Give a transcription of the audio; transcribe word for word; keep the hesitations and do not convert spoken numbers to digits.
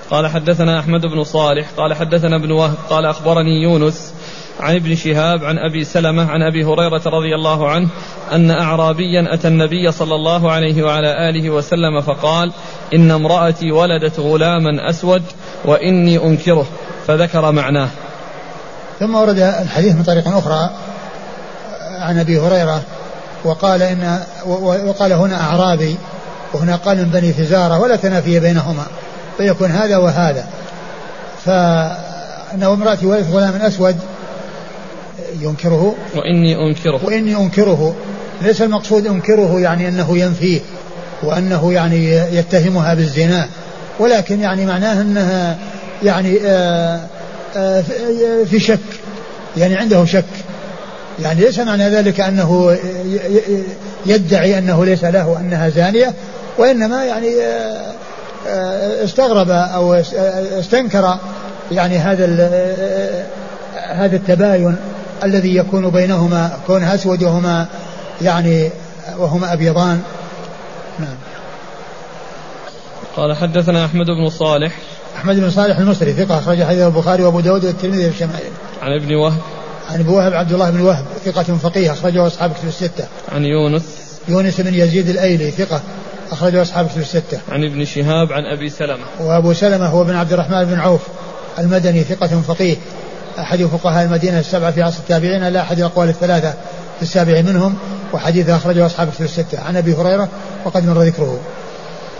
قال حدثنا أحمد بن صالح قال حدثنا ابن وهب قال أخبرني يونس عن ابن شهاب عن أبي سلمة عن أبي هريرة رضي الله عنه أن أعرابيا أتى النبي صلى الله عليه وعلى آله وسلم فقال إن امرأتي ولدت غلاما أسود وإني أنكره، فذكر معناه. ثم ورد الحديث من طريق أخرى عن أبي هريرة وقال إن وقال هنا أعرابي وهنا قال من بني فزارة ولا تنافي بينهما فيكون هذا وهذا. فإن امرأتي ولدت غلاما أسود ينكره وإني أنكره وإني أنكره ليس المقصود أنكره يعني أنه ينفيه وأنه يعني يتهمها بالزنا، ولكن يعني معناه أنها يعني آآ آآ في شك، يعني عنده شك، يعني ليس معنى ذلك أنه يدعي أنه ليس له وأنها زانية، وإنما يعني استغرب أو استنكر يعني هذا هذا التباين الذي يكون بينهما كونها أسود وهما يعني وهما أبيضان. نعم. قال حدثنا أحمد بن صالح أحمد بن صالح المصري ثقة أخرج حديثه البخاري وأبو داود والترمذي في الشمائل. عن ابن وهب عن ابن وهب عبد الله بن وهب ثقة فقيه أخرجه أصحاب كتب الستة. عن يونس يونس بن يزيد الأيلي ثقة أخرجه أصحاب كتب الستة. عن ابن شهاب عن أبي سلمة وأبو سلمة هو بن عبد الرحمن بن عوف المدني ثقة فقيه أحد فقهاء المدينة السبعة في عصر التابعين لا أحد الأقوال الثلاثة في السابع منهم، وحديث أخرجه أصحاب كتب الستة. عن أبي هريرة وقد مر ذكره.